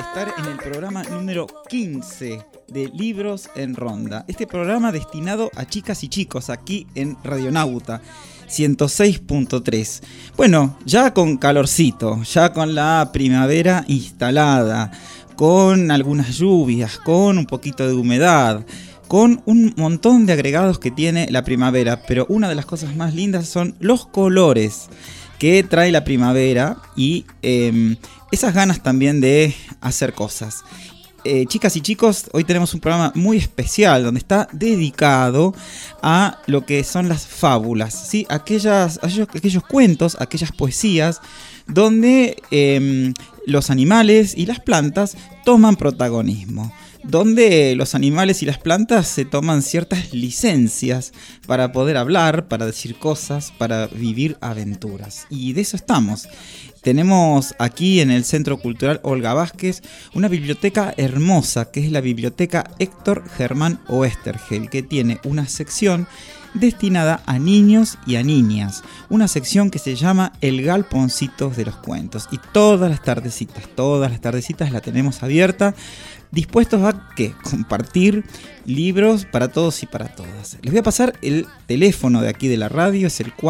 estar en el programa número 15 de Libros en Ronda. Este programa destinado a chicas y chicos aquí en Radionauta 106.3. Bueno, ya con calorcito, ya con la primavera instalada, con algunas lluvias, con un poquito de humedad, con un montón de agregados que tiene la primavera, pero una de las cosas más lindas son los colores que trae la primavera y esas ganas también de hacer cosas. Chicas y chicos, hoy tenemos un programa muy especial donde está dedicado a lo que son las fábulas, ¿sí? Aquellos cuentos, aquellas poesías donde los animales y las plantas toman protagonismo, donde los animales y las plantas se toman ciertas licencias para poder hablar, para decir cosas, para vivir aventuras. Y de eso estamos. Tenemos aquí en el Centro Cultural Olga Vázquez una biblioteca hermosa, que es la Biblioteca Héctor Germán Oesterhel, que tiene una sección destinada a niños y a niñas, una sección que se llama El Galponcitos de los Cuentos, y todas las tardecitas la tenemos abierta, dispuestos a ¿qué? Compartir libros para todos y para todas. Les voy a pasar el teléfono de aquí de la radio, es el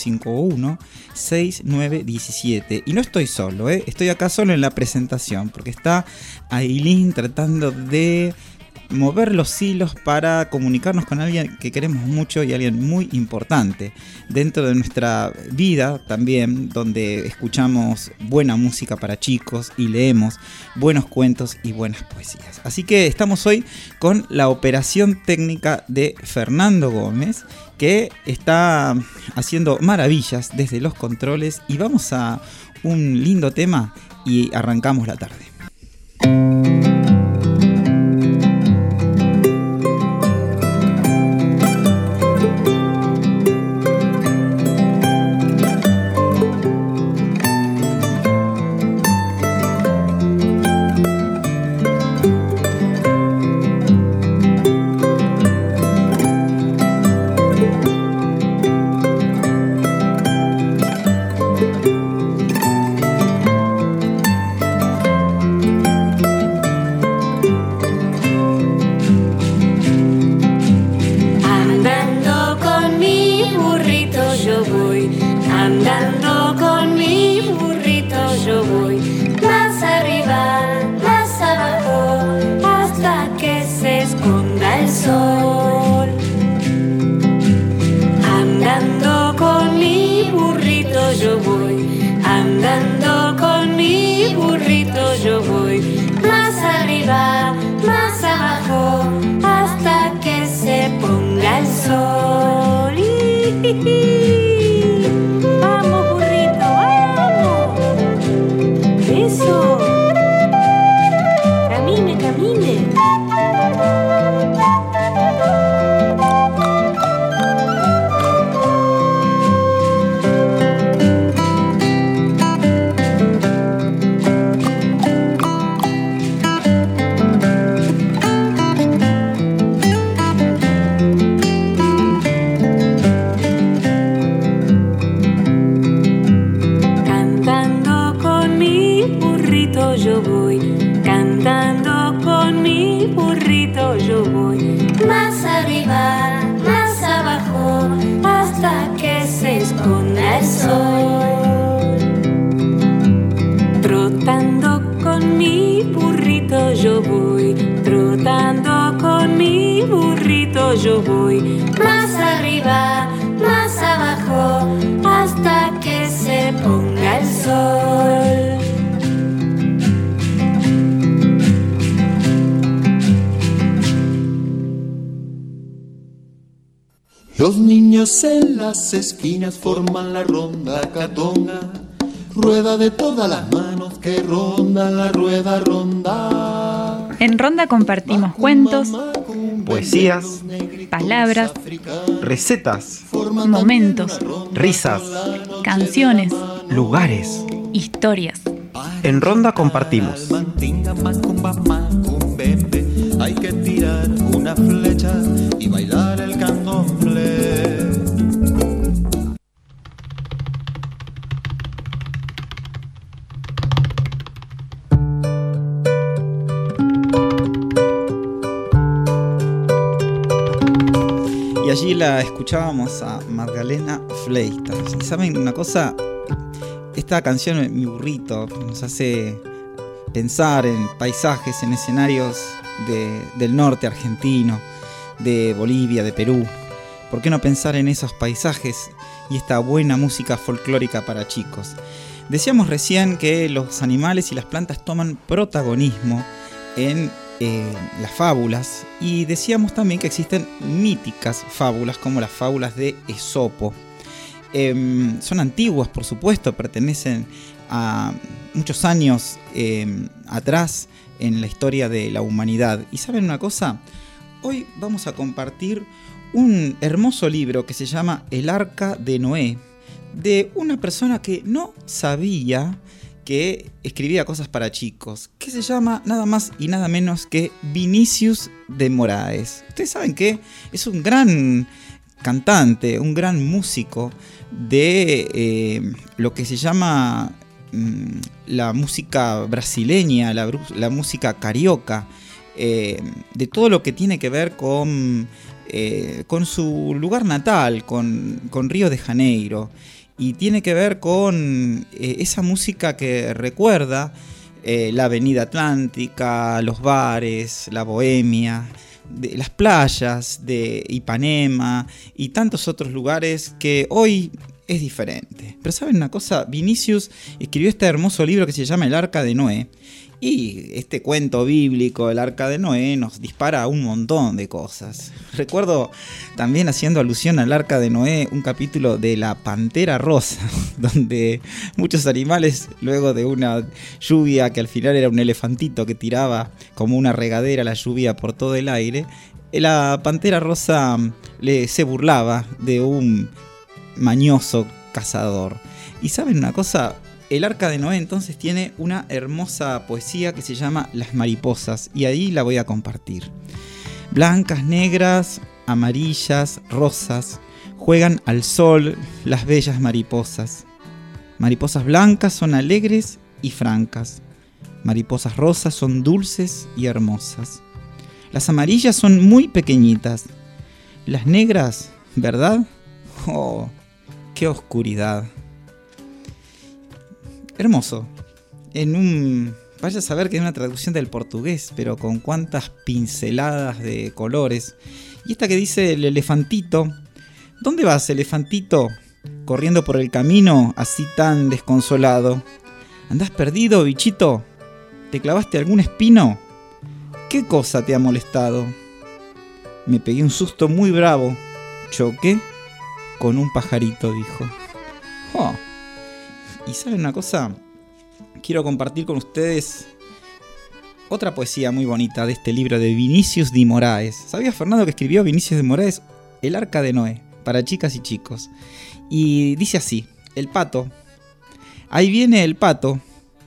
451-6917, y no estoy solo, estoy acá solo en la presentación, porque está Ailín tratando de mover los hilos para comunicarnos con alguien que queremos mucho y alguien muy importante dentro de nuestra vida también, donde escuchamos buena música para chicos y leemos buenos cuentos y buenas poesías. Así que estamos hoy con la operación técnica de Fernando Gómez, que está haciendo maravillas desde los controles, y vamos a un lindo tema y arrancamos la tarde. Yo voy más arriba, más abajo, hasta que se ponga el sol. Los niños en las esquinas forman la ronda catonga, rueda de todas las manos que rondan la rueda ronda. En Ronda compartimos cuentos, poesías, palabras, recetas, momentos, risas, canciones, lugares, historias. En Ronda compartimos. Hay que tirar una flecha y bailar el candomblé. allí la escuchábamos a Magdalena Fleitas. Y saben una cosa, esta canción, Mi burrito, nos hace pensar en paisajes, en escenarios del norte argentino, de Bolivia, de Perú. ¿Por qué no pensar en esos paisajes y esta buena música folclórica para chicos? Decíamos recién que los animales y las plantas toman protagonismo en las fábulas, y decíamos también que existen míticas fábulas como las fábulas de Esopo. Son antiguas, por supuesto, pertenecen a muchos años atrás en la historia de la humanidad. Y ¿saben una cosa? Hoy vamos a compartir un hermoso libro que se llama El Arca de Noé, de una persona que no sabía que escribía cosas para chicos, que se llama nada más y nada menos que Vinicius de Moraes. Ustedes saben que es un gran cantante, un gran músico de lo que se llama la música brasileña, la música carioca, de todo lo que tiene que ver con su lugar natal, con Río de Janeiro. Y tiene que ver con esa música que recuerda la Avenida Atlántica, los bares, la bohemia, las playas de Ipanema y tantos otros lugares que hoy es diferente. Pero ¿saben una cosa? Vinicius escribió este hermoso libro que se llama El Arca de Noé. Y este cuento bíblico, el Arca de Noé, nos dispara a un montón de cosas. Recuerdo también, haciendo alusión al Arca de Noé, un capítulo de La Pantera Rosa, donde muchos animales, luego de una lluvia que al final era un elefantito que tiraba como una regadera la lluvia por todo el aire, la Pantera Rosa se burlaba de un mañoso cazador. Y ¿saben una cosa? El Arca de Noé entonces tiene una hermosa poesía que se llama Las mariposas, y ahí la voy a compartir. Blancas, negras, amarillas, rosas, juegan al sol las bellas mariposas. Mariposas blancas son alegres y francas. Mariposas rosas son dulces y hermosas. Las amarillas son muy pequeñitas. Las negras, ¿verdad? ¡Oh, qué oscuridad! Hermoso. Vaya a saber que es una traducción del portugués, pero con cuántas pinceladas de colores. Y esta que dice el elefantito. ¿Dónde vas, elefantito? Corriendo por el camino, así tan desconsolado. ¿Andás perdido, bichito? ¿Te clavaste algún espino? ¿Qué cosa te ha molestado? Me pegué un susto muy bravo. Choqué con un pajarito, dijo. Oh. Y ¿saben una cosa? Quiero compartir con ustedes otra poesía muy bonita de este libro de Vinicius de Moraes. ¿Sabías, Fernando, que escribió Vinicius de Moraes El Arca de Noé para chicas y chicos? Y dice así: el pato. Ahí viene el pato.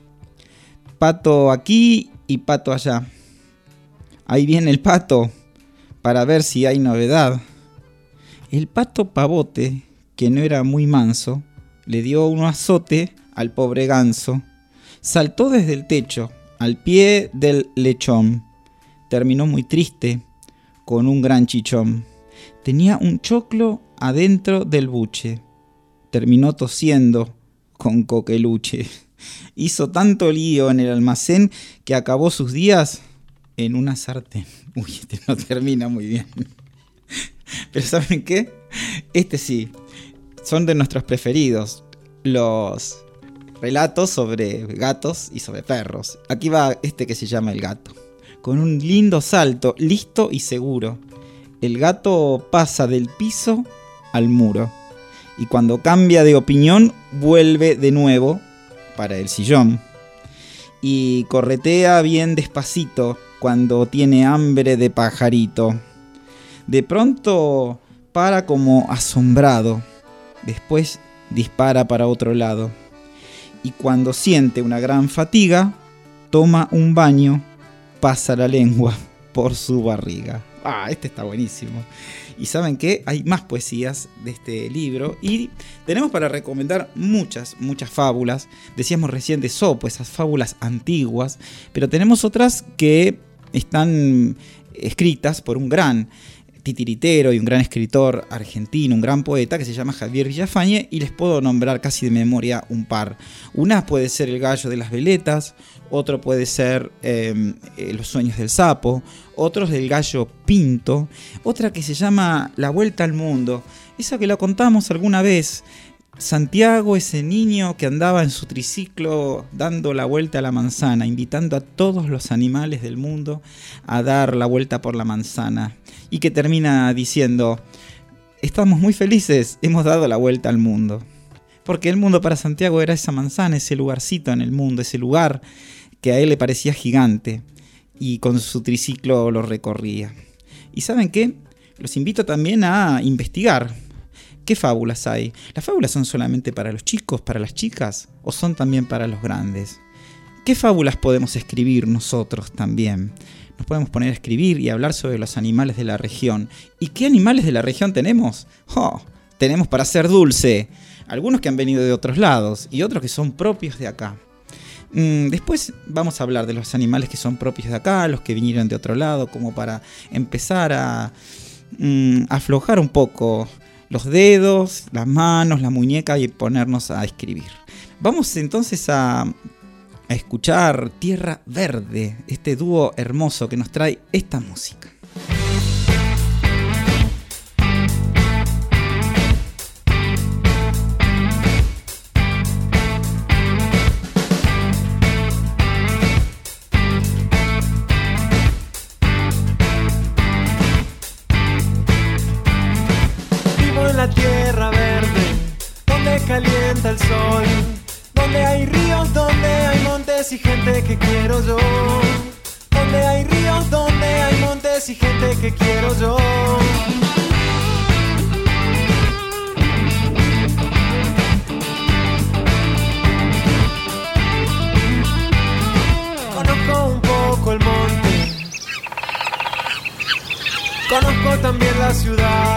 Pato aquí y pato allá. Ahí viene el pato para ver si hay novedad. El pato pavote, que no era muy manso, le dio un azote al pobre ganso. Saltó desde el techo al pie del lechón. Terminó muy triste con un gran chichón. Tenía un choclo adentro del buche. Terminó tosiendo con coqueluche. Hizo tanto lío en el almacén que acabó sus días en una sartén. Uy, este no termina muy bien. Pero ¿saben qué? Este sí. Son de nuestros preferidos, los relatos sobre gatos y sobre perros. Aquí va este que se llama El gato. Con un lindo salto, listo y seguro, el gato pasa del piso al muro. Y cuando cambia de opinión, vuelve de nuevo para el sillón. Y corretea bien despacito cuando tiene hambre de pajarito. De pronto para como asombrado. Después dispara para otro lado. Y cuando siente una gran fatiga, toma un baño, pasa la lengua por su barriga. Este está buenísimo. Y ¿saben qué? Hay más poesías de este libro y tenemos para recomendar muchas fábulas. Decíamos recién de Esopo, esas fábulas antiguas, pero tenemos otras que están escritas por un gran titiritero y un gran escritor argentino, un gran poeta que se llama Javier Villafañe, y les puedo nombrar casi de memoria un par. Una puede ser El gallo de las veletas, otro puede ser Los sueños del sapo, otros del gallo Pinto, otra que se llama La vuelta al mundo, esa que la contamos alguna vez. Santiago, ese niño que andaba en su triciclo dando la vuelta a la manzana, invitando a todos los animales del mundo a dar la vuelta por la manzana, y que termina diciendo: estamos muy felices, hemos dado la vuelta al mundo. Porque el mundo para Santiago era esa manzana, ese lugarcito en el mundo, ese lugar que a él le parecía gigante, y con su triciclo lo recorría. ¿Y saben qué? Los invito también a investigar. ¿Qué fábulas hay? ¿Las fábulas son solamente para los chicos, para las chicas, o son también para los grandes? ¿Qué fábulas podemos escribir nosotros también? Nos podemos poner a escribir y hablar sobre los animales de la región. ¿Y qué animales de la región tenemos? ¡Oh! Tenemos para hacer dulce. Algunos que han venido de otros lados y otros que son propios de acá. Después vamos a hablar de los animales que son propios de acá, los que vinieron de otro lado, como para empezar a aflojar un poco los dedos, las manos, la muñeca, y ponernos a escribir. Vamos entonces a escuchar Tierra Verde, este dúo hermoso que nos trae esta música. La tierra verde, donde calienta el sol, donde hay ríos, donde hay montes y gente que quiero yo, donde hay ríos, donde hay montes y gente que quiero yo. Conozco un poco el monte, conozco también la ciudad.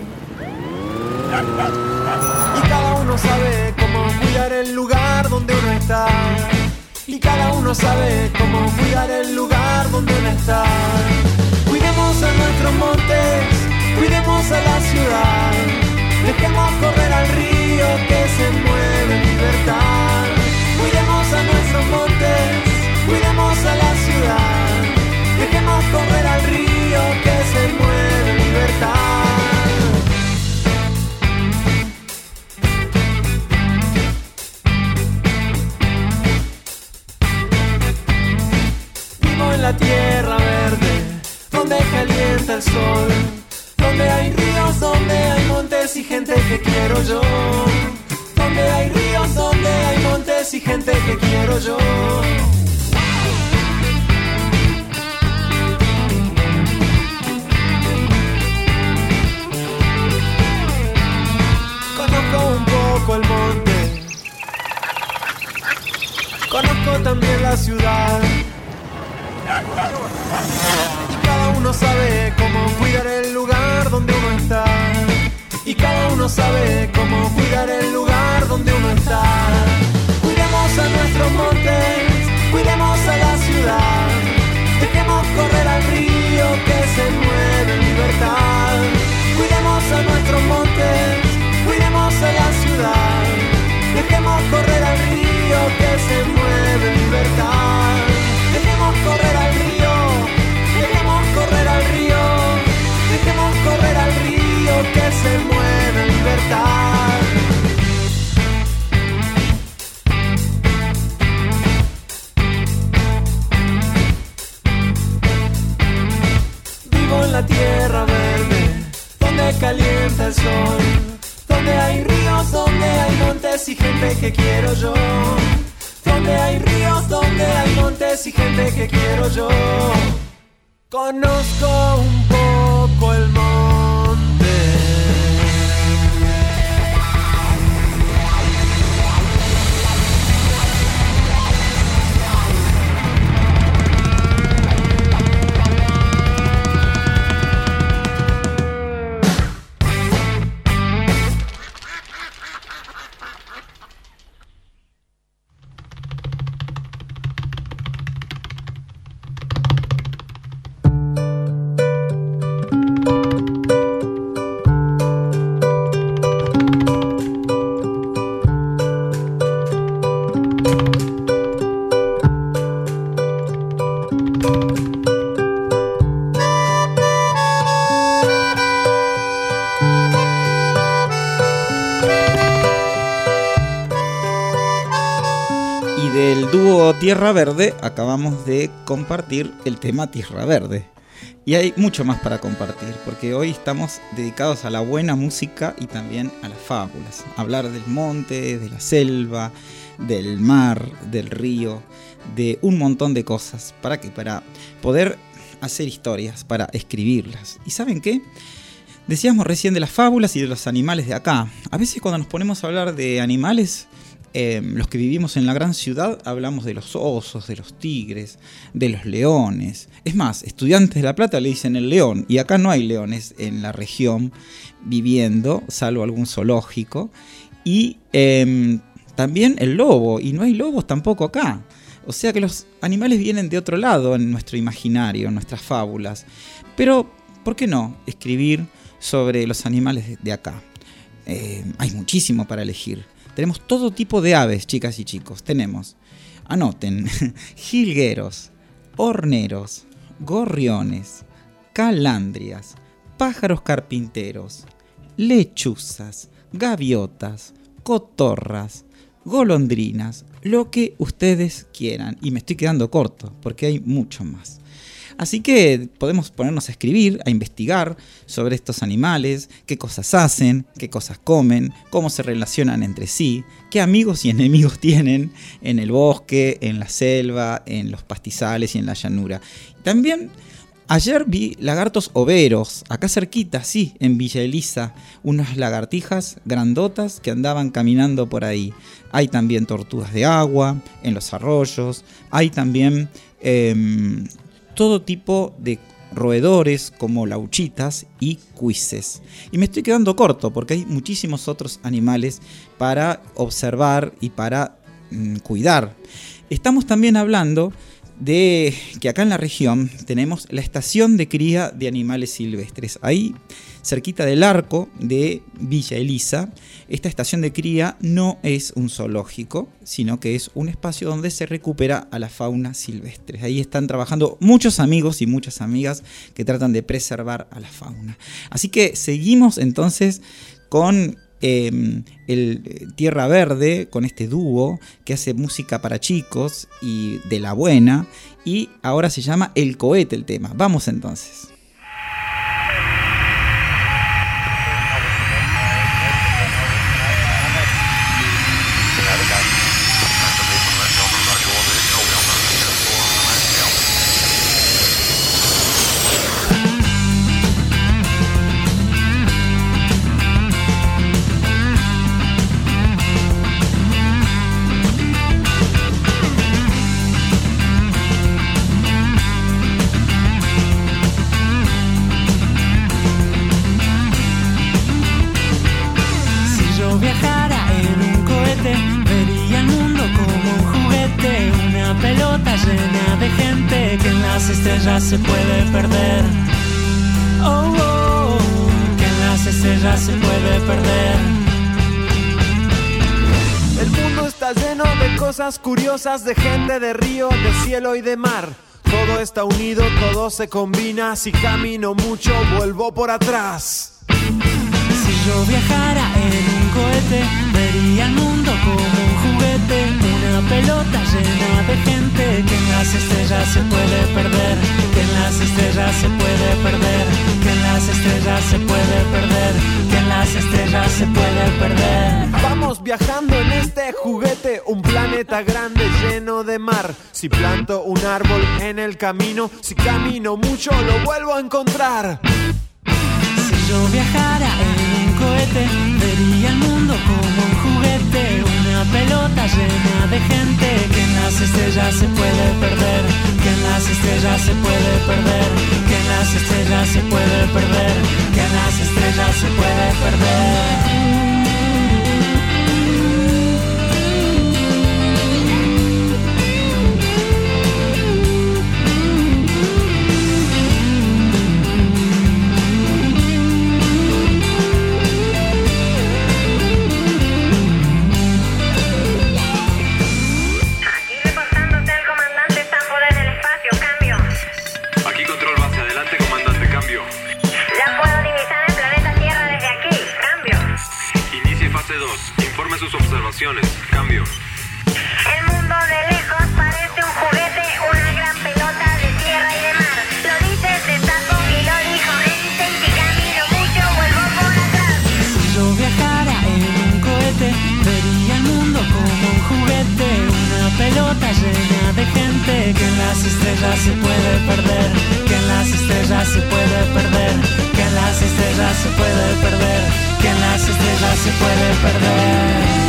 Y cada uno sabe cómo cuidar el lugar donde uno está. Y cada uno sabe cómo cuidar el lugar donde uno está. Cuidemos a nuestros montes, cuidemos a la ciudad. Dejemos correr al río que se mueve en libertad. Cuidemos a nuestros montes, cuidemos a la ciudad. Dejemos correr al río que se mueve en libertad. En la tierra verde, donde calienta el sol, donde hay ríos, donde hay montes y gente que quiero yo, donde hay ríos, donde hay montes y gente que quiero yo. Conozco un poco el monte, conozco también la ciudad. Y cada uno sabe cómo cuidar el lugar donde uno está. Y cada uno sabe cómo cuidar el lugar donde uno está. Cuidemos a nuestros montes, cuidemos a la ciudad. Dejemos correr al río que se mueve en libertad. Cuidemos a nuestros montes, cuidemos a la ciudad. Dejemos correr al río que se mueve en libertad. Dejemos correr al río, dejemos correr al río, dejemos correr al río que se mueve en libertad. Vivo en la tierra verde, donde calienta el sol, donde hay ríos, donde hay montes y gente que quiero yo. Donde hay ríos, donde hay montes y gente que quiero yo. Conozco un poco el monte. Tierra Verde acabamos de compartir el tema Tierra Verde. Y hay mucho más para compartir, porque hoy estamos dedicados a la buena música y también a las fábulas. Hablar del monte, de la selva, del mar, del río, de un montón de cosas. ¿Para qué? Para poder hacer historias, para escribirlas. ¿Y saben qué? Decíamos recién de las fábulas y de los animales de acá. A veces cuando nos ponemos a hablar de animales, los que vivimos en la gran ciudad, hablamos de los osos, de los tigres, de los leones. Es más, Estudiantes de La Plata le dicen el león, y acá no hay leones en la región viviendo, salvo algún zoológico. Y también el lobo, y no hay lobos tampoco acá. O sea que los animales vienen de otro lado en nuestro imaginario, en nuestras fábulas. Pero, ¿por qué no escribir sobre los animales de acá? Hay muchísimo para elegir. Tenemos todo tipo de aves, chicas y chicos. Tenemos, anoten, jilgueros, horneros, gorriones, calandrias, pájaros carpinteros, lechuzas, gaviotas, cotorras, golondrinas, lo que ustedes quieran. Y me estoy quedando corto, porque hay mucho más. Así que podemos ponernos a escribir, a investigar sobre estos animales, qué cosas hacen, qué cosas comen, cómo se relacionan entre sí, qué amigos y enemigos tienen en el bosque, en la selva, en los pastizales y en la llanura. También ayer vi lagartos overos, acá cerquita, sí, en Villa Elisa, unas lagartijas grandotas que andaban caminando por ahí. Hay también tortugas de agua en los arroyos, hay también todo tipo de roedores como lauchitas y cuises. Y me estoy quedando corto porque hay muchísimos otros animales para observar y para cuidar. Estamos también hablando de que acá en la región tenemos la estación de cría de animales silvestres. Ahí, cerquita del arco de Villa Elisa, esta estación de cría no es un zoológico, sino que es un espacio donde se recupera a la fauna silvestre. Ahí están trabajando muchos amigos y muchas amigas que tratan de preservar a la fauna. Así que seguimos entonces con el Tierra Verde, con este dúo que hace música para chicos y de la buena, y ahora se llama El Cohete el tema. Vamos entonces. Estrellas se puede perder. Oh, oh, que en las estrellas se puede perder. El mundo está lleno de cosas curiosas, de gente, de río, de cielo y de mar. Todo está unido, todo se combina. Si camino mucho, vuelvo por atrás. Si yo viajara en un cohete, vería el mundo como un juguete, una pelota llena de gente, que en las estrellas se puede perder, que en las estrellas se puede perder, que en las estrellas se puede perder, que en las estrellas se puede perder. Vamos viajando en este juguete, un planeta grande lleno de mar. Si planto un árbol en el camino, si camino mucho lo vuelvo a encontrar. Si yo viajara en un cohete, vería el mundo como un juguete, una pelota llena de gente, que en las estrellas se puede perder, que en las estrellas se puede perder, que en las estrellas se puede perder, que en las estrellas se puede perder. Informe sus observaciones. Cambio. El mundo chico de lejos parece un juguete, una gran pelota de tierra y de mar. Lo dices de sapo y lo dijo Einstein, si camino mucho vuelvo por atrás. Si yo viajara en un cohete, vería el mundo como un juguete, una pelota llena de gente que en las estrellas se puede perder, que en las estrellas se puede perder, que en las estrellas se puede perder, que en las estrellas se puede perder.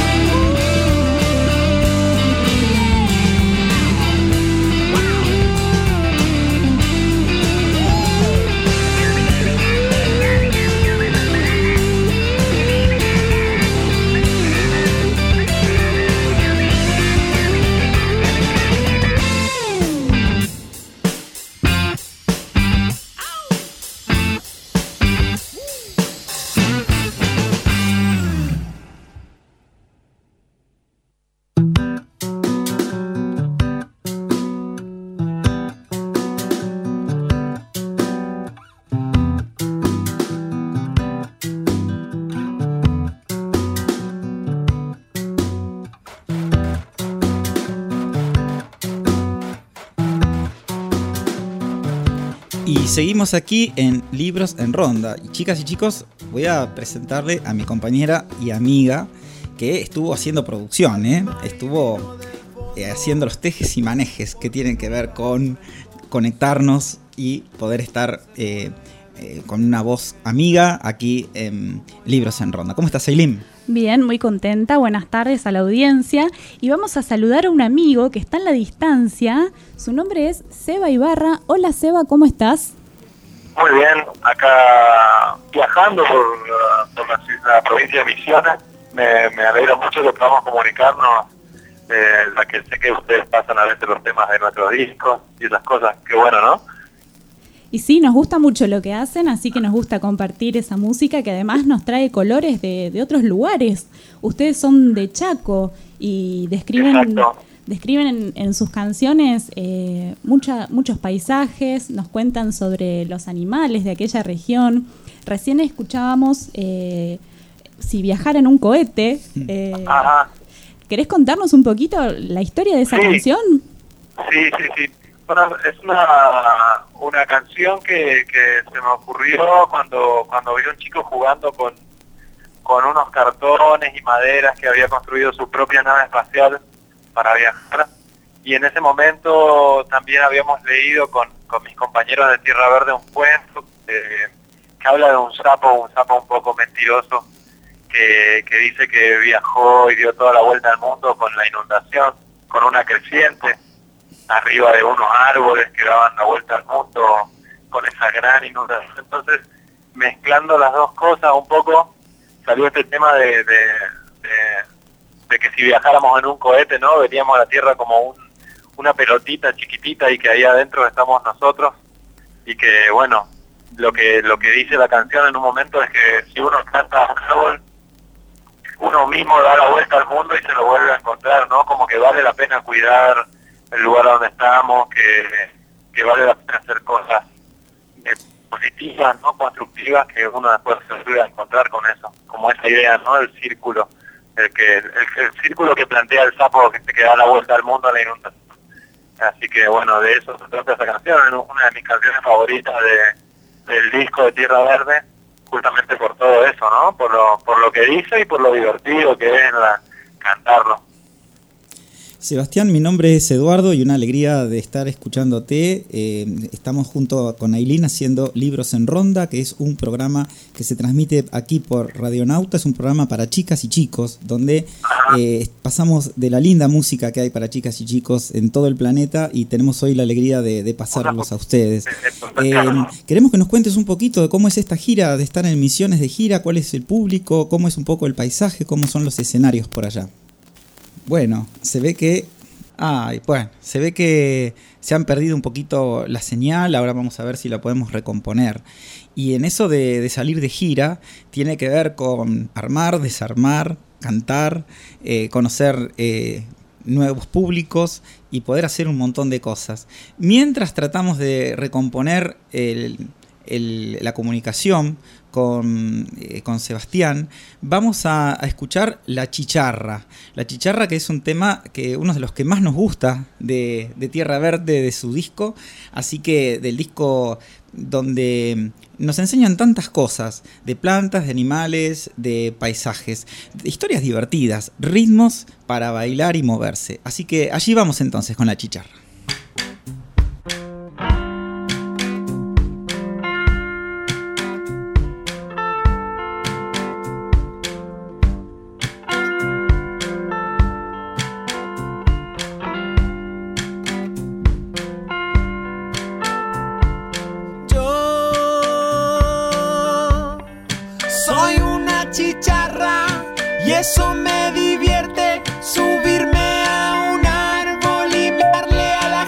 Y seguimos aquí en Libros en Ronda. Y chicas y chicos, voy a presentarle a mi compañera y amiga que estuvo haciendo producción, estuvo haciendo los tejes y manejes que tienen que ver con conectarnos y poder estar con una voz amiga aquí en Libros en Ronda. ¿Cómo estás, Ailín? Bien, muy contenta. Buenas tardes a la audiencia. Y vamos a saludar a un amigo que está en la distancia. Su nombre es Seba Ibarra. Hola, Seba, ¿cómo estás? Muy bien, acá viajando por la provincia de Misiones. Me alegra mucho que podamos comunicarnos, la que sé que ustedes pasan a veces los temas de nuestros discos y esas cosas. Qué bueno, ¿no? Y sí, nos gusta mucho lo que hacen, así que nos gusta compartir esa música que además nos trae colores de otros lugares. Ustedes son de Chaco y describen en sus canciones muchos paisajes, nos cuentan sobre los animales de aquella región. Recién escuchábamos Si viajara en un cohete. ¿Querés contarnos un poquito la historia de esa canción? Sí. Bueno, es una canción que se me ocurrió cuando vi a un chico jugando con unos cartones y maderas que había construido su propia nave espacial para viajar. Y en ese momento también habíamos leído con mis compañeros de Tierra Verde un cuento que habla de un sapo un poco mentiroso, que dice que viajó y dio toda la vuelta al mundo con la inundación, con una creciente, arriba de unos árboles que daban la vuelta al mundo con esa gran inundación. Entonces, mezclando las dos cosas un poco, salió este tema de que si viajáramos en un cohete, ¿no? Veríamos a la Tierra como una pelotita chiquitita y que ahí adentro estamos nosotros, y que, bueno, lo que dice la canción en un momento es que si uno planta un árbol, uno mismo da la vuelta al mundo y se lo vuelve a encontrar, ¿no? Como que vale la pena cuidar el lugar donde estamos, que vale la pena hacer cosas positivas, ¿no? Constructivas, que uno después se vuelve a encontrar con eso, como esa idea, ¿no? El círculo, el círculo que plantea el sapo que da la vuelta al mundo a la inundación. Así que bueno, de eso se trata esa canción, es una de mis canciones favoritas del disco de Tierra Verde, justamente por todo eso, ¿no? Por lo que dice y por lo divertido que es cantarlo. Sebastián, mi nombre es Eduardo y una alegría de estar escuchándote. Estamos junto con Ailín haciendo Libros en Ronda, que es un programa que se transmite aquí por Radionauta. Es un programa para chicas y chicos, donde pasamos de la linda música que hay para chicas y chicos en todo el planeta, y tenemos hoy la alegría de pasarlos a ustedes. Queremos que nos cuentes un poquito de cómo es esta gira, de estar en Misiones de gira, cuál es el público, cómo es un poco el paisaje, cómo son los escenarios por allá. Bueno, se ve que se han perdido un poquito la señal. Ahora vamos a ver si la podemos recomponer. Y en eso de salir de gira tiene que ver con armar, desarmar, cantar, conocer nuevos públicos y poder hacer un montón de cosas. Mientras tratamos de recomponer la comunicación con Sebastián, vamos a escuchar La Chicharra. La Chicharra, que es un tema que uno de los que más nos gusta de Tierra Verde, de su disco, así que del disco donde nos enseñan tantas cosas, de plantas, de animales, de paisajes, de historias divertidas, ritmos para bailar y moverse. Así que allí vamos entonces con La Chicharra. Eso me divierte, subirme a un árbol y hablarle a la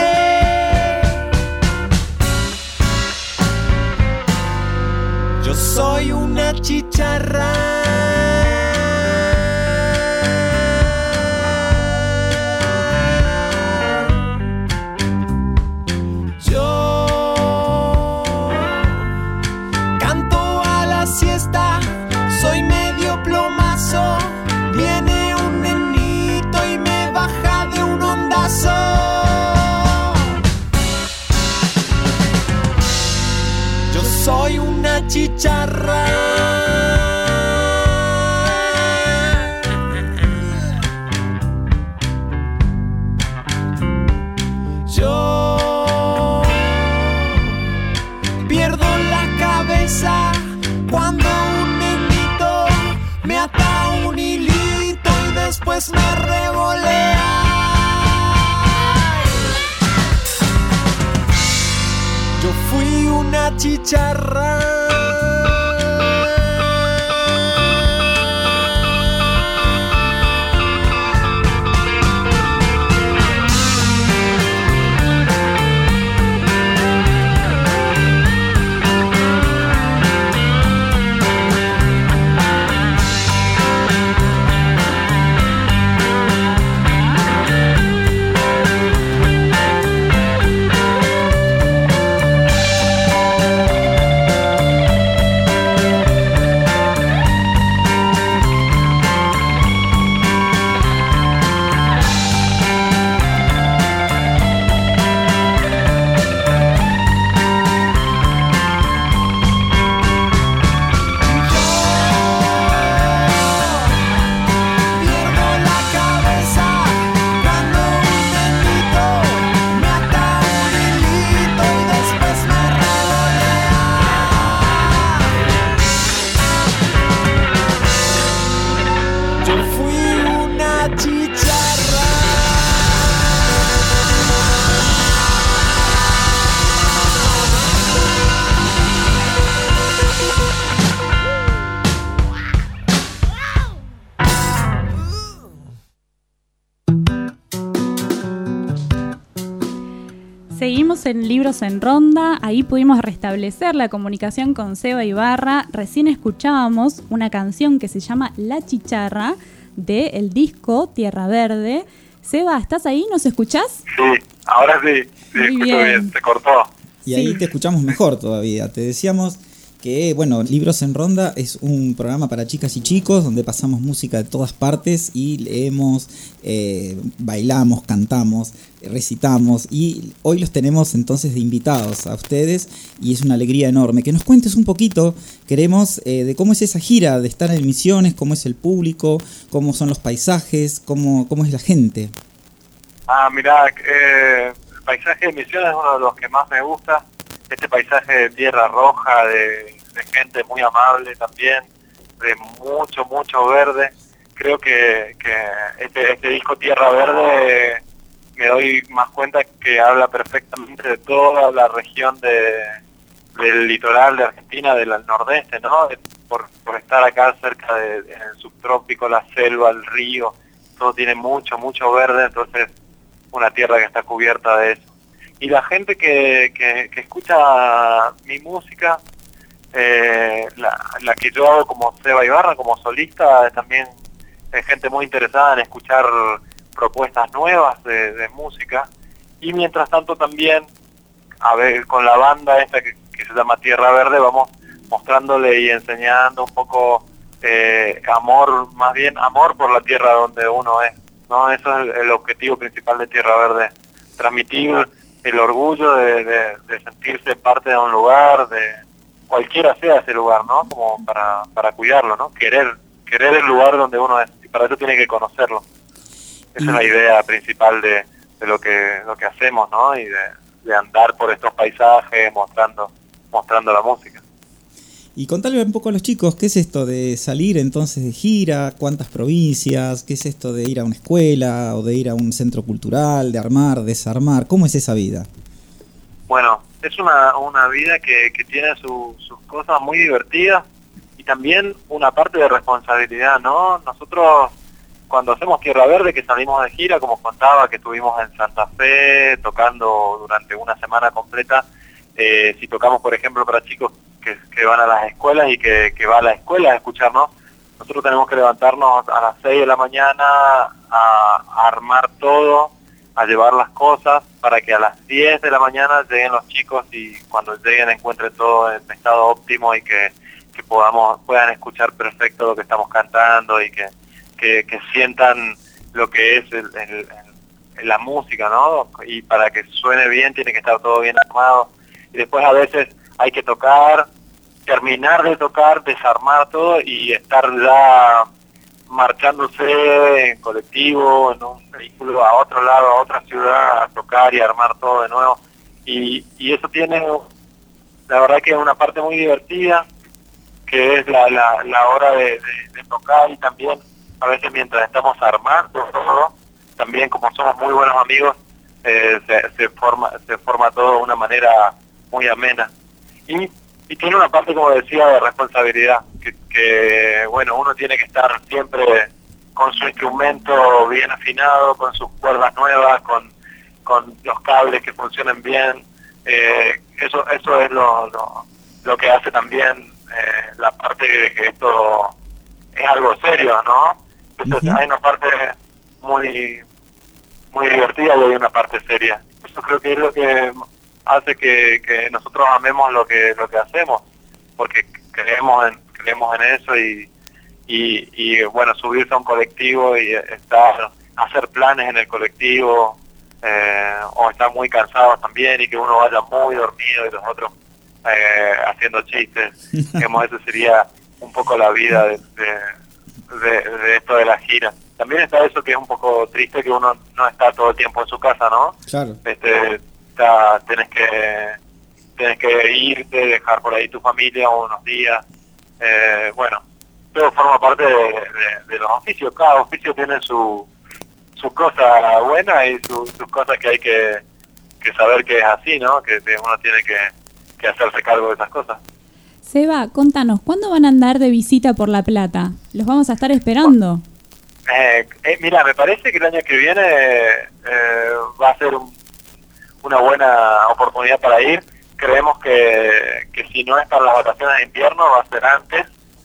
gente. Yo soy una chicharra. Yo canto a la siesta, soy medio plomazo. Viene un nenito y me baja de un ondazo. Yo soy una chicharra. Yo pierdo la cabeza cuando un nenito me ata un hilito y después me revolea. Yo fui una chicharra. Seguimos en Libros en Ronda, ahí pudimos restablecer la comunicación con Seba Ibarra. Recién escuchábamos una canción que se llama La Chicharra, del disco Tierra Verde. Seba, ¿estás ahí? ¿Nos escuchás? Sí, ahora sí, Muy escucho bien. bien, se cortó. Y ahí te escuchamos mejor todavía. Te decíamos que, bueno, Libros en Ronda es un programa para chicas y chicos donde pasamos música de todas partes y leemos, bailamos, cantamos, recitamos, y hoy los tenemos entonces de invitados a ustedes y es una alegría enorme. Que nos cuentes un poquito, queremos, de cómo es esa gira, de estar en Misiones, cómo es el público, cómo son los paisajes, cómo es la gente. Mirá, el paisaje de Misiones es uno de los que más me gusta. Este paisaje de tierra roja, de gente muy amable también, de mucho verde. Creo que este disco Tierra Verde me doy más cuenta que habla perfectamente de toda la región del litoral de Argentina, del nordeste, ¿no? Por estar acá cerca en el subtrópico, la selva, el río, todo tiene mucho verde, entonces una tierra que está cubierta de eso. Y la gente que escucha mi música, la que yo hago como Seba Ibarra, como solista, también es gente muy interesada en escuchar propuestas nuevas de música. Y mientras tanto también a ver, con la banda esta que se llama Tierra Verde, vamos mostrándole y enseñando un poco amor, más bien amor por la tierra donde uno es, ¿no? Eso es el objetivo principal de Tierra Verde, transmitir el orgullo de sentirse parte de un lugar, de cualquiera sea ese lugar, ¿no? Como para cuidarlo, ¿no? Querer el lugar donde uno es, y para eso tiene que conocerlo. Esa es la idea principal de lo que hacemos, ¿no? Y de andar por estos paisajes mostrando la música. Y contale un poco a los chicos, ¿qué es esto de salir entonces de gira? ¿Cuántas provincias? ¿Qué es esto de ir a una escuela o de ir a un centro cultural, de armar, desarmar? ¿Cómo es esa vida? Bueno, es una vida que tiene sus cosas muy divertidas y también una parte de responsabilidad, ¿no? Nosotros cuando hacemos Tierra Verde, que salimos de gira, como contaba, que estuvimos en Santa Fe tocando durante una semana completa, si tocamos, por ejemplo, para chicos que van a las escuelas y que va a la escuela a escucharnos, nosotros tenemos que levantarnos a las 6 de la mañana a armar todo, a llevar las cosas para que a las 10 de la mañana lleguen los chicos y cuando lleguen encuentren todo en estado óptimo y que puedan escuchar perfecto lo que estamos cantando y que sientan lo que es la música, ¿no? Y para que suene bien tiene que estar todo bien armado. Y después a veces hay que terminar de tocar, desarmar todo y estar ya marchándose en colectivo, en un vehículo a otro lado, a otra ciudad, a tocar y armar todo de nuevo. Y eso tiene, la verdad que es una parte muy divertida, que es la hora de tocar, y también a veces mientras estamos armando todo, también como somos muy buenos amigos, se forma todo de una manera muy amena. Y tiene una parte, como decía, de responsabilidad, que bueno, uno tiene que estar siempre con su instrumento bien afinado, con sus cuerdas nuevas, con los cables que funcionen bien. Eso es lo que hace también la parte de que esto es algo serio, ¿no? Entonces hay una parte muy muy divertida y hay una parte seria. Eso creo que es lo que hace que nosotros amemos lo que hacemos, porque creemos en eso y bueno, subirse a un colectivo y hacer planes en el colectivo, o estar muy cansados también y que uno vaya muy dormido y los otros haciendo chistes. Digamos, eso sería un poco la vida de esto de la gira. También está eso que es un poco triste, que uno no está todo el tiempo en su casa, ¿no? Claro. Tenés que irte, dejar por ahí tu familia unos días. Bueno, todo forma parte de los oficios. Cada oficio tiene su cosa buena y sus cosas que hay que saber que es así, ¿no? Que uno tiene que hacerse cargo de esas cosas. Seba, contanos, ¿cuándo van a andar de visita por La Plata? ¿Los vamos a estar esperando? Mira, me parece que el año que viene va a ser una buena oportunidad para ir. Creemos que si no es para las vacaciones de invierno, va a ser antes.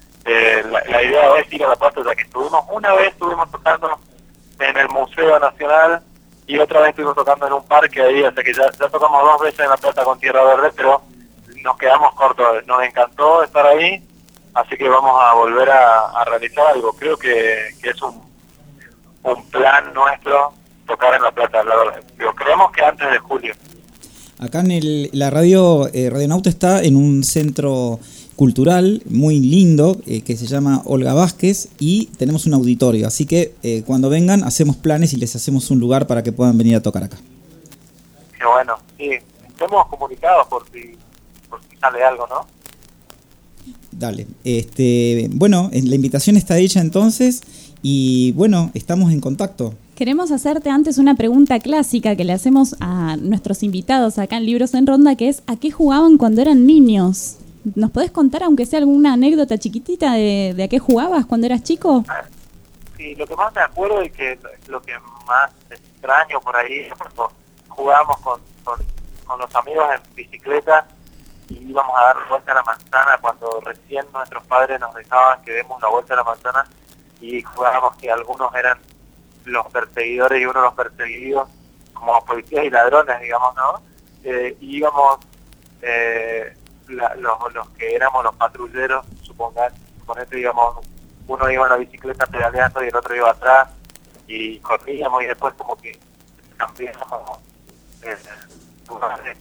La idea es ir a La Plata, ya que una vez estuvimos tocando en el Museo Nacional y otra vez estuvimos tocando en un parque ahí, o sea que ya tocamos 2 veces en La Plata con Tierra Verde, pero nos quedamos cortos. Nos encantó estar ahí, así que vamos a volver a realizar algo. Creo que es un plan nuestro tocar en La Plata, la verdad. Pero creemos que antes de julio. Acá en la radio Radionauta está en un centro cultural muy lindo que se llama Olga Vázquez y tenemos un auditorio, así que cuando vengan hacemos planes y les hacemos un lugar para que puedan venir a tocar acá. Qué bueno, sí, estemos comunicados por si sale algo, ¿no? Dale, bueno, la invitación está hecha entonces y bueno, estamos en contacto. Queremos hacerte antes una pregunta clásica que le hacemos a nuestros invitados acá en Libros en Ronda, que es ¿a qué jugaban cuando eran niños? ¿Nos podés contar, aunque sea alguna anécdota chiquitita de a qué jugabas cuando eras chico? Sí, lo que más me acuerdo y que lo que más extraño por ahí es cuando jugábamos con los amigos en bicicleta y íbamos a dar vuelta a la manzana cuando recién nuestros padres nos dejaban que demos la vuelta a la manzana y jugábamos que algunos eran los perseguidores y uno los perseguidos, como policías y ladrones, digamos, ¿no? y íbamos los que éramos los patrulleros, suponete, digamos, uno iba en la bicicleta pedaleando y el otro iba atrás y corríamos y después como que cambiábamos lugares.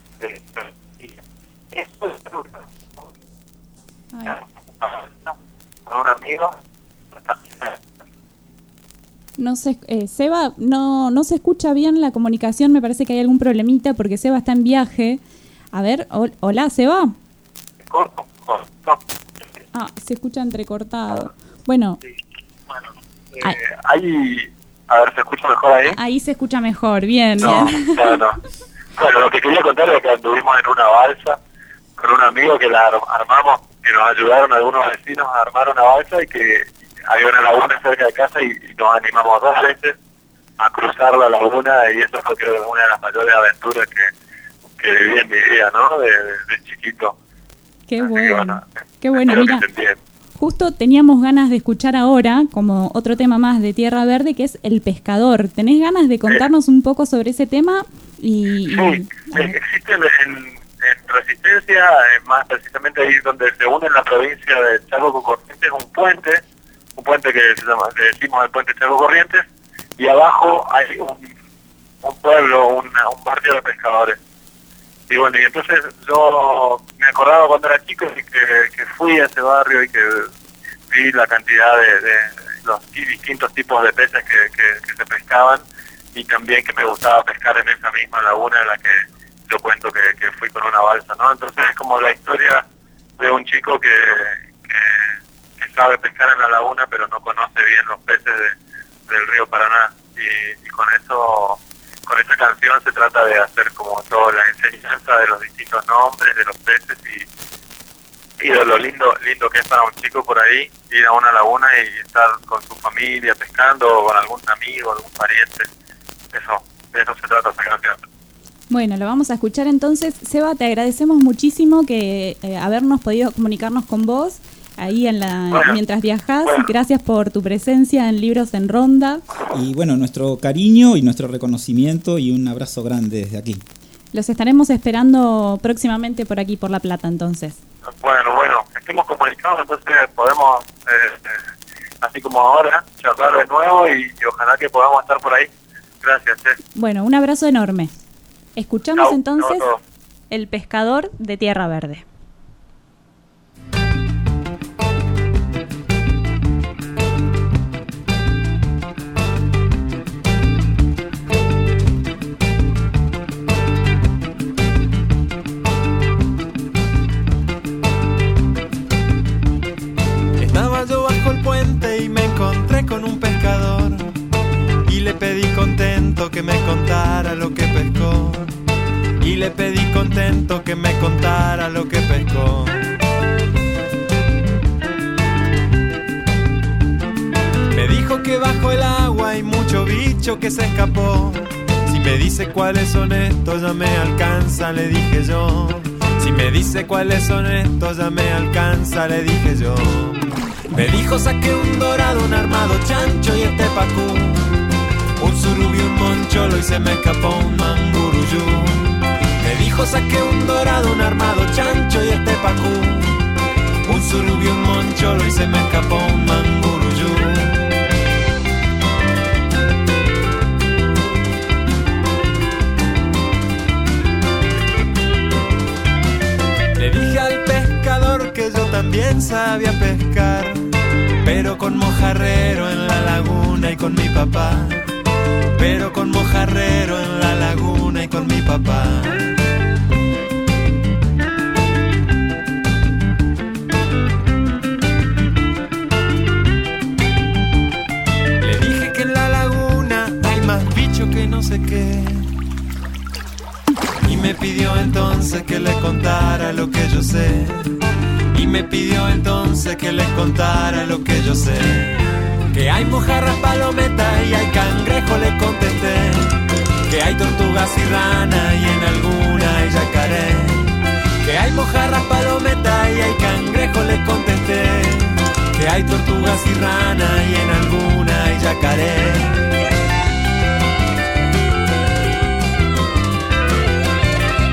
Eso es con un amigo. No sé, Seba, no se escucha bien la comunicación, me parece que hay algún problemita porque Seba está en viaje. A ver, hola, Seba. Corto. Ah, se escucha entrecortado. Bueno. Sí. Bueno, ahí, a ver, ¿se escucha mejor ahí? Ahí se escucha mejor, bien. No. Bueno, lo que quería contar es que anduvimos en una balsa con un amigo que la armamos, que nos ayudaron algunos vecinos a armar una balsa y que había una laguna cerca de casa y nos animamos 2 veces a cruzar la laguna y eso fue, creo, una de las mayores aventuras que viví en mi vida, ¿no? De chiquito. Qué Así bueno, que, qué bueno. espero Mira, que se entienda. justo teníamos ganas de escuchar ahora, como otro tema más de Tierra Verde, que es El Pescador. ¿Tenés ganas de contarnos un poco sobre ese tema? Sí, existe en Resistencia, más precisamente ahí donde se une la provincia de Chaco con Corrientes, un puente que le decimos el puente Chaco Corrientes, y abajo hay un pueblo, un barrio de pescadores. Y bueno, y entonces yo me acordaba cuando era chico y que fui a ese barrio y que vi la cantidad de los distintos tipos de peces que se pescaban, y también que me gustaba pescar en esa misma laguna en la que yo cuento que fui con una balsa, ¿no? Entonces es como la historia de un chico que sabe pescar en la laguna pero no conoce bien los peces del río Paraná, y con esa canción se trata de hacer como toda la enseñanza de los distintos nombres de los peces y de lo lindo que es para un chico por ahí ir a una laguna y estar con su familia pescando o con algún amigo, algún pariente. De eso se trata esa canción. Bueno, lo vamos a escuchar entonces. Seba, te agradecemos muchísimo que habernos podido comunicarnos con vos ahí mientras viajás. Bueno. Gracias por tu presencia en Libros en Ronda. Y bueno, nuestro cariño y nuestro reconocimiento y un abrazo grande desde aquí. Los estaremos esperando próximamente por aquí, por La Plata, entonces. Bueno, estemos comunicados, entonces podemos, así como ahora, charlar de nuevo y ojalá que podamos estar por ahí. Gracias. Bueno, un abrazo enorme. Escuchamos Chau, entonces chau a todos. El Pescador de Tierra Verde. Estaba yo bajo el puente y me encontré con un pescador y le pedí contento que me contara lo que pescó. Y le pedí contento que me contara lo que pescó. Me dijo que bajo el agua hay mucho bicho que se escapó. Si me dice cuáles son estos ya me alcanza, le dije yo. Si me dice cuáles son estos ya me alcanza, le dije yo. Me dijo saqué un dorado, un armado chancho y este pacú, un surubí, un moncholo y se me escapó un manguruyú. Me dijo saqué un dorado, un armado chancho y este pacú, un surubí, un moncholo y se me escapó un manguruyú. Le dije al pescador que yo también sabía pescar, pero con mojarrero en la laguna y con mi papá. Pero con mojarrero en la laguna y con mi papá. Le dije que en la laguna hay más bicho que no sé qué. Y me pidió entonces que le contara lo que yo sé. Y me pidió entonces que les contara lo que yo sé. Que hay mojarras, palometa y hay cangrejo, le contesté. Que hay tortugas y rana y en alguna hay yacaré. Que hay mojarras, palometa y hay cangrejo, le contesté. Que hay tortugas y rana y en alguna hay yacaré.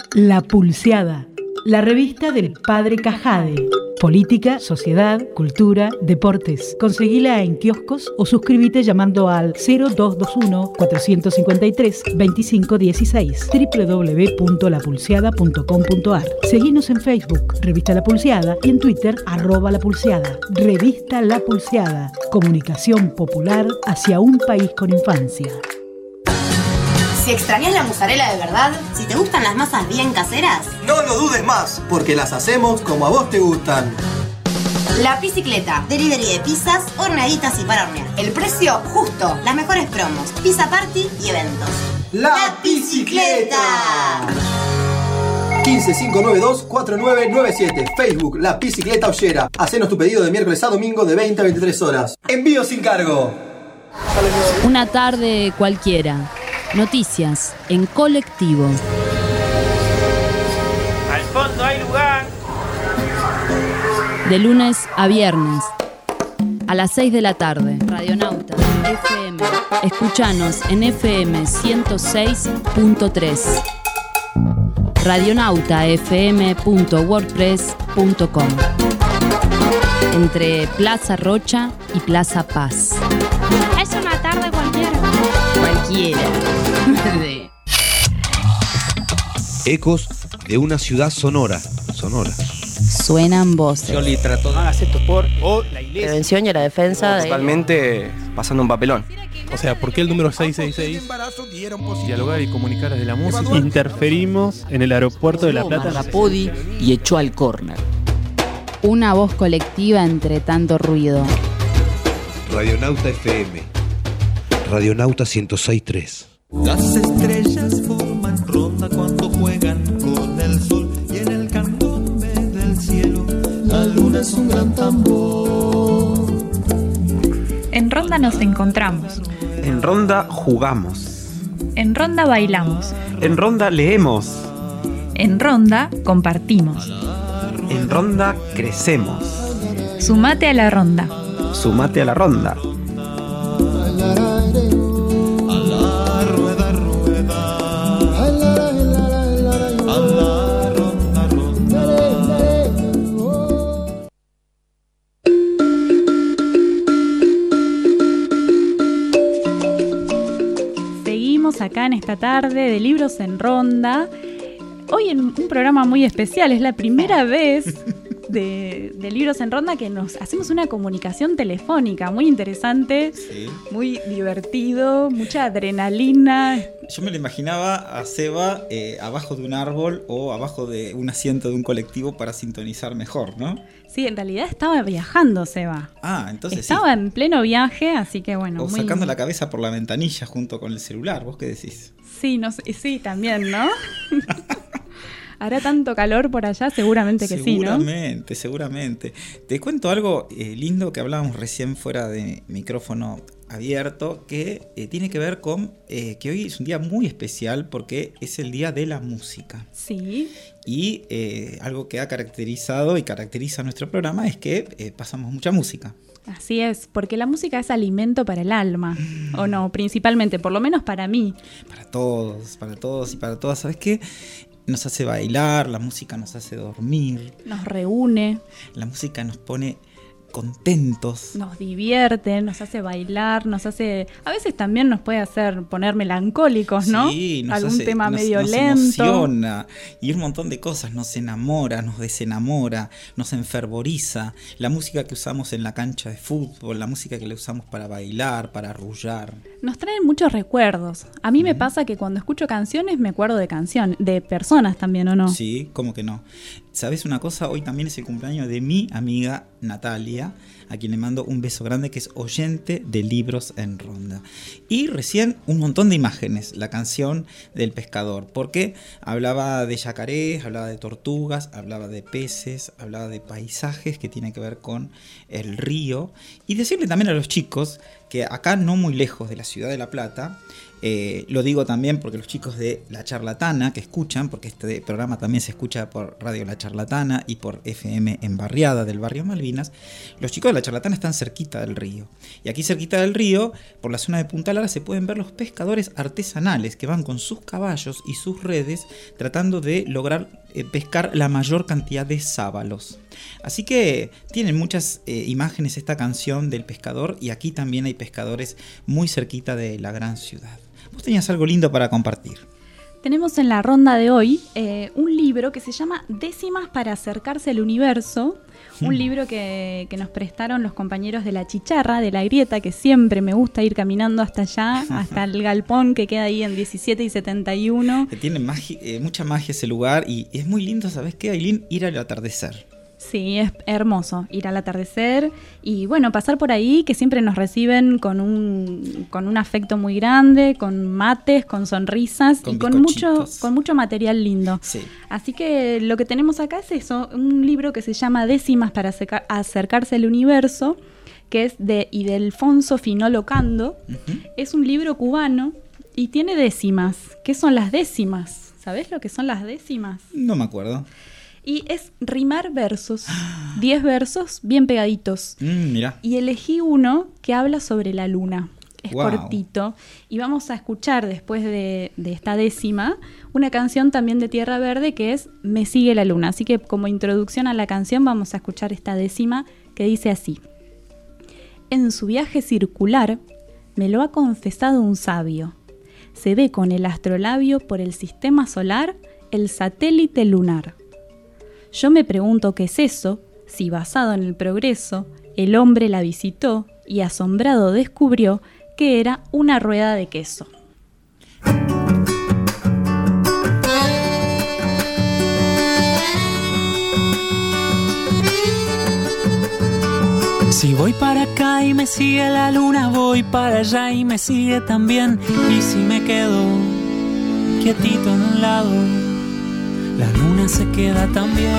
La Pulseada, la revista del Padre Cajade. Política, sociedad, cultura, deportes. Conseguila en kioscos o suscríbete llamando al 0221-453-2516 www.lapulseada.com.ar. Seguinos en Facebook, Revista La Pulseada, y en Twitter, @lapulseada. Revista La Pulseada. Comunicación popular hacia un país con infancia. Si extrañas la mozzarella de verdad, si te gustan las masas bien caseras, no lo dudes más, porque las hacemos como a vos te gustan. La Piscicleta, delivery de pizzas, horneaditas y para hornear. El precio justo, las mejores promos, pizza party y eventos. ¡La Piscicleta! 15592-4997. Facebook, La Piscicleta Ollera. Hacenos tu pedido de miércoles a domingo de 20 a 23 horas. Envío sin cargo. Una tarde cualquiera. Noticias en colectivo. Al fondo hay lugar. De lunes a viernes, a las 6 de la tarde. Radionauta FM. Escuchanos en FM 106.3. radionautafm.wordpress.com. Entre Plaza Rocha y Plaza Paz. Es una tarde cualquiera. Cualquiera. Ecos de una ciudad sonora. Suenan voces. Yoli trató de hacer esto por la iglesia. Prevención y la defensa. Principalmente pasando un papelón. O sea, ¿por qué el número 666? Dialogar y comunicar desde la música. Interferimos en el aeropuerto de La Plata. Rapodi y echó al córner. Una voz colectiva entre tanto ruido. Radionauta FM. Radionauta 106.3. Las estrellas forman ronda cuando juegan con el sol y en el candombe del cielo la luna es un gran tambor. En ronda nos encontramos. En ronda jugamos. En ronda bailamos. En ronda leemos. En ronda compartimos. En ronda crecemos. Sumate a la ronda. Sumate a la ronda. Seguimos acá en esta tarde de Libros en Ronda. Hoy en un programa muy especial, es la primera vez de Libros en Ronda que nos hacemos una comunicación telefónica muy interesante, sí, muy divertido, mucha adrenalina. Yo me lo imaginaba a Seba abajo de un árbol o abajo de un asiento de un colectivo para sintonizar mejor, ¿no? Sí, en realidad estaba viajando, Seba. Ah, entonces estaba en pleno viaje, así que bueno. O sacando la cabeza por la ventanilla junto con el celular, ¿vos qué decís? Sí, no sé, sí, también, ¿no? ¿Hará tanto calor por allá? Seguramente que sí, ¿no? Seguramente. Te cuento algo lindo que hablábamos recién fuera de micrófono abierto, que tiene que ver con que hoy es un día muy especial porque es el Día de la Música. Sí. Y algo que ha caracterizado y caracteriza nuestro programa es que pasamos mucha música. Así es, porque la música es alimento para el alma, ¿o no? Principalmente, por lo menos para mí. Para todos y para todas. ¿Sabes qué? Nos hace bailar, la música nos hace dormir. Nos reúne. La música nos pone contentos. Nos divierte, nos hace bailar, nos hace... A veces también nos puede hacer poner melancólicos, ¿no? Sí, algún tema medio nos lento. Nos emociona y un montón de cosas. Nos enamora, nos desenamora, nos enfervoriza. La música que usamos en la cancha de fútbol, la música que le usamos para bailar, para arrullar. Nos traen muchos recuerdos. A mí me pasa que cuando escucho canciones me acuerdo de de personas también, ¿o no? Sí, ¿cómo que no? ¿Sabes una cosa? Hoy también es el cumpleaños de mi amiga Natalia, a quien le mando un beso grande, que es oyente de Libros en Ronda. Y recién un montón de imágenes, la canción del pescador, porque hablaba de yacarés, hablaba de tortugas, hablaba de peces, hablaba de paisajes que tienen que ver con el río. Y decirle también a los chicos que acá no muy lejos de la ciudad de La Plata, lo digo también porque los chicos de La Charlatana que escuchan, porque este programa también se escucha por Radio La Charlatana, Charlatana y por FM en Barriada del barrio Malvinas, los chicos de La Charlatana están cerquita del río. Y aquí cerquita del río, por la zona de Punta Lara, se pueden ver los pescadores artesanales que van con sus caballos y sus redes tratando de lograr pescar la mayor cantidad de sábalos. Así que tienen muchas imágenes esta canción del pescador, y aquí también hay pescadores muy cerquita de la gran ciudad. Vos tenías algo lindo para compartir. Tenemos en la ronda de hoy un libro que se llama Décimas para acercarse al universo. Un libro que nos prestaron los compañeros de La Chicharra, de La Grieta, que siempre me gusta ir caminando hasta allá, hasta el galpón que queda ahí en 17 y 71. Que tiene mucha magia ese lugar, y es muy lindo, ¿sabes qué, Ailín? Ir al atardecer. Sí, es hermoso ir al atardecer y bueno, pasar por ahí, que siempre nos reciben con un afecto muy grande, con mates, con sonrisas y con mucho material lindo. Sí. Así que lo que tenemos acá es eso, un libro que se llama Décimas para acercarse al universo, que es de Ildefonso Finolo Cando. Uh-huh. Es un libro cubano y tiene décimas. ¿Qué son las décimas? ¿Sabés lo que son las décimas? No me acuerdo. Y es rimar versos, 10 versos bien pegaditos. Mirá. Y elegí uno que habla sobre la luna. Es cortito. Y vamos a escuchar después de esta décima una canción también de Tierra Verde que es Me sigue la luna. Así que como introducción a la canción vamos a escuchar esta décima que dice así. En su viaje circular me lo ha confesado un sabio. Se ve con el astrolabio por el sistema solar el satélite lunar. Yo me pregunto qué es eso, si basado en el progreso, el hombre la visitó y asombrado descubrió que era una rueda de queso. Si voy para acá y me sigue la luna, voy para allá y me sigue también. Y si me quedo quietito en un lado, la luna se queda también.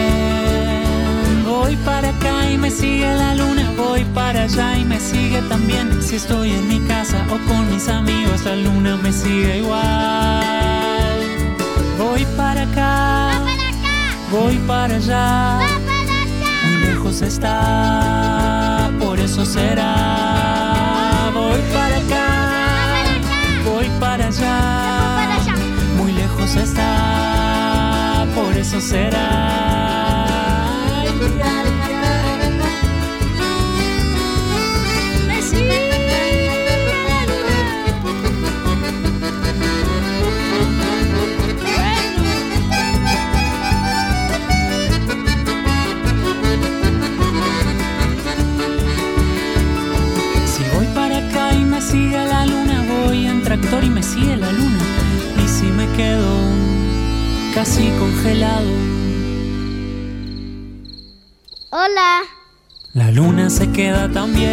Voy para acá y me sigue la luna, voy para allá y me sigue también. Si estoy en mi casa o con mis amigos, la luna me sigue igual. Voy para acá, voy para allá, muy lejos está, por eso será. Voy para acá, voy para allá, muy lejos está, por eso será. Ay, ay, ay. Me sigue la luna. Si voy para acá y me sigue la luna, voy en tractor y me sigue la luna. Y si me quedo casi congelado, hola, la luna se queda también.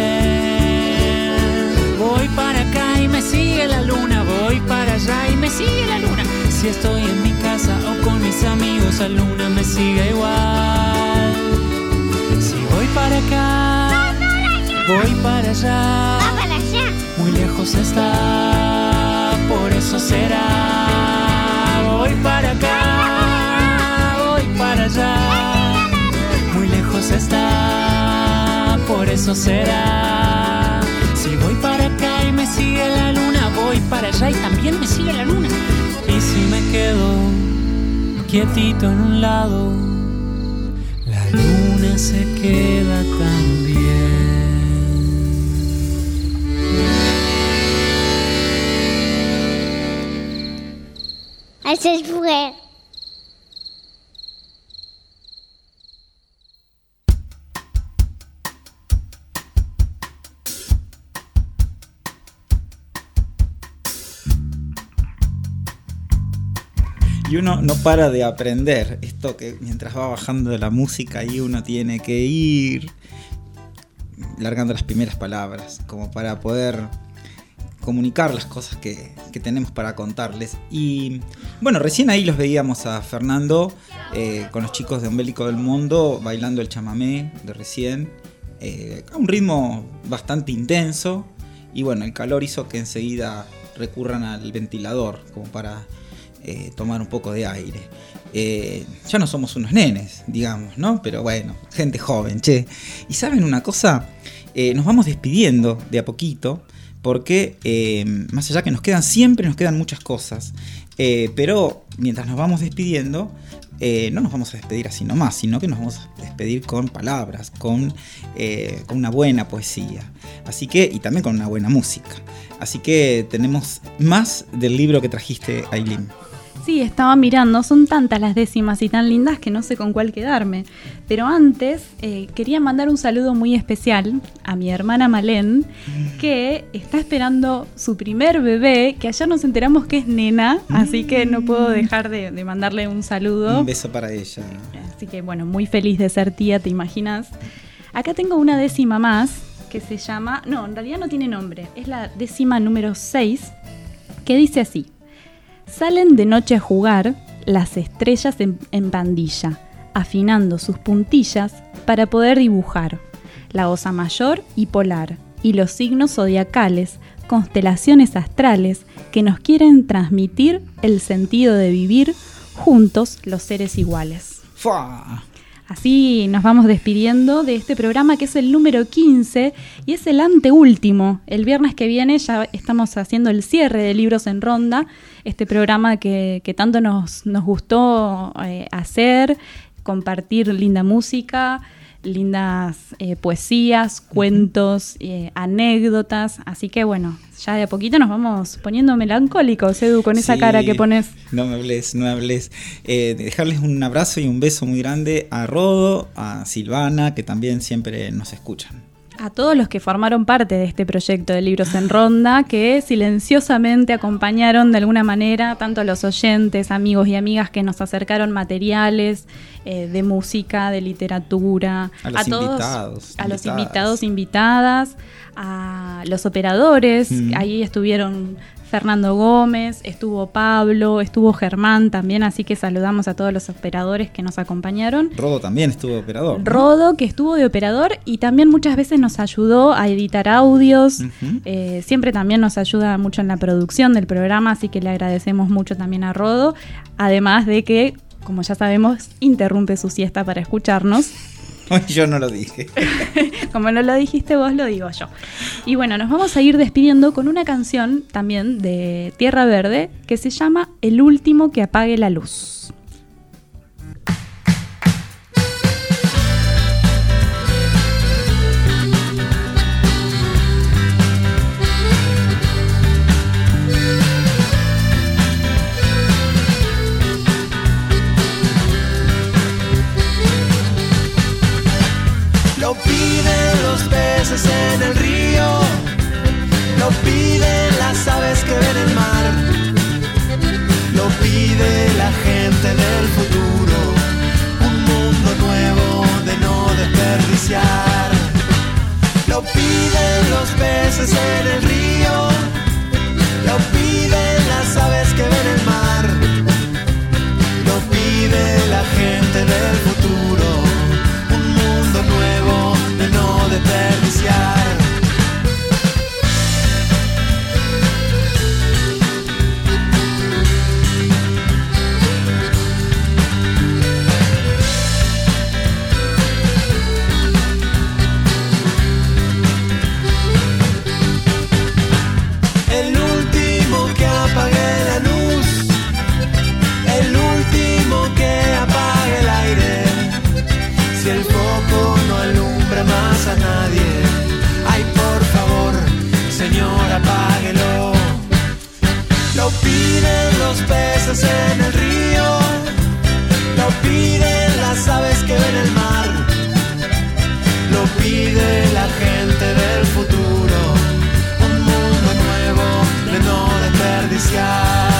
Voy para acá y me sigue la luna, voy para allá y me sigue la luna. Si estoy en mi casa o con mis amigos, la luna me sigue igual. Si voy para acá, voy para allá, muy lejos está, por eso será. Voy para acá, voy para allá, muy lejos está, por eso será. Si voy para acá y me sigue la luna, voy para allá y también me sigue la luna. Y si me quedo quietito en un lado, la luna se queda también. Así fue. Y uno no para de aprender. Esto que mientras va bajando la música y uno tiene que ir largando las primeras palabras como para poder comunicar las cosas que tenemos para contarles. Y bueno, recién ahí los veíamos a Fernando con los chicos de Ombélico del Mundo bailando el chamamé de recién, a un ritmo bastante intenso. Y bueno, el calor hizo que enseguida recurran al ventilador como para tomar un poco de aire. Ya no somos unos nenes, digamos, ¿no? Pero bueno, gente joven, che. Y ¿saben una cosa? Nos vamos despidiendo de a poquito, porque más allá que nos quedan muchas cosas, pero mientras nos vamos despidiendo, no nos vamos a despedir así nomás, sino que nos vamos a despedir con palabras, con una buena poesía, así que, y también con una buena música. Así que tenemos más del libro que trajiste, Ailín. Sí, estaba mirando, son tantas las décimas y tan lindas que no sé con cuál quedarme. Pero antes quería mandar un saludo muy especial a mi hermana Malén, que está esperando su primer bebé, que ayer nos enteramos que es nena, así que no puedo dejar de mandarle un saludo. Un beso para ella. Así que bueno, muy feliz de ser tía, ¿te imaginas? Acá tengo una décima más que se llama, no, en realidad no tiene nombre, es la décima número 6, que dice así: salen de noche a jugar las estrellas en pandilla, afinando sus puntillas para poder dibujar la Osa Mayor y Polar y los signos zodiacales, constelaciones astrales que nos quieren transmitir el sentido de vivir juntos los seres iguales. ¡Fua! Así nos vamos despidiendo de este programa, que es el número 15 y es el anteúltimo. El viernes que viene ya estamos haciendo el cierre de Libros en Ronda, este programa que tanto nos gustó hacer, compartir linda música, lindas poesías, cuentos, anécdotas. Así que bueno, ya de a poquito nos vamos poniendo melancólicos, Edu, con esa cara que pones. No me hables. Dejarles un abrazo y un beso muy grande a Rodo, a Silvana, que también siempre nos escuchan. A todos los que formaron parte de este proyecto de Libros en Ronda, que silenciosamente acompañaron de alguna manera tanto a los oyentes, amigos y amigas que nos acercaron materiales de música, de literatura, a los invitados, invitadas, a los operadores. Ahí estuvieron Fernando Gómez, estuvo Pablo, estuvo Germán también, así que saludamos a todos los operadores que nos acompañaron. Rodo también estuvo de operador, ¿no? Rodo, que estuvo de operador y también muchas veces nos ayudó a editar audios. Siempre también nos ayuda mucho en la producción del programa, así que le agradecemos mucho también a Rodo, además de que, como ya sabemos, interrumpe su siesta para escucharnos. Yo no lo dije. Como no lo dijiste vos, lo digo yo. Y bueno, nos vamos a ir despidiendo con una canción también de Tierra Verde que se llama El último que apague la luz. Lo piden los peces en el río, lo piden las aves que ven el mar, lo pide la gente del futuro, un mundo nuevo de no desperdiciar. Lo piden los peces en el río, lo piden las aves que ven el mar, lo pide la gente del futuro, nuevo de no desperdiciar. El último que apague la luz, el último que apague el aire. Si el foco no alumbra más a nadie, ay, por favor, señor, apáguelo. Lo piden los peces en el río, lo piden las aves que ven el mar, lo pide la gente del futuro, un mundo nuevo de no desperdiciar.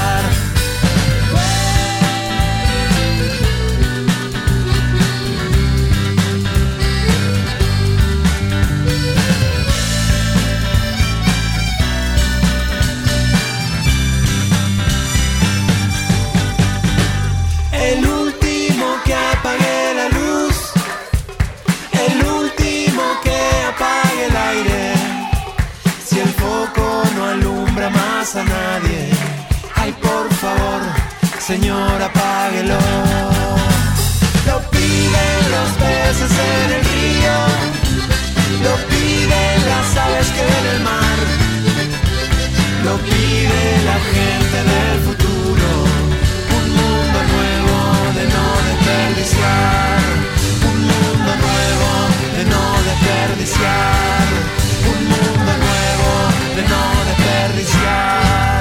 El último que apague la luz, Señor, apáguelo. Lo piden los peces en el río, lo piden las aves que en el mar, lo pide la gente del futuro, un mundo nuevo de no desperdiciar, un mundo nuevo de no desperdiciar, un mundo nuevo de no desperdiciar.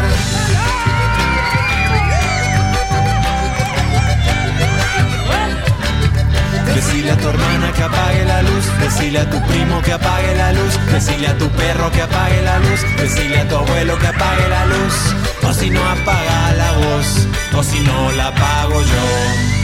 Decile a tu hermana que apague la luz, decile a tu primo que apague la luz, decile a tu perro que apague la luz, decile a tu abuelo que apague la luz, o si no apaga la voz, o si no la apago yo.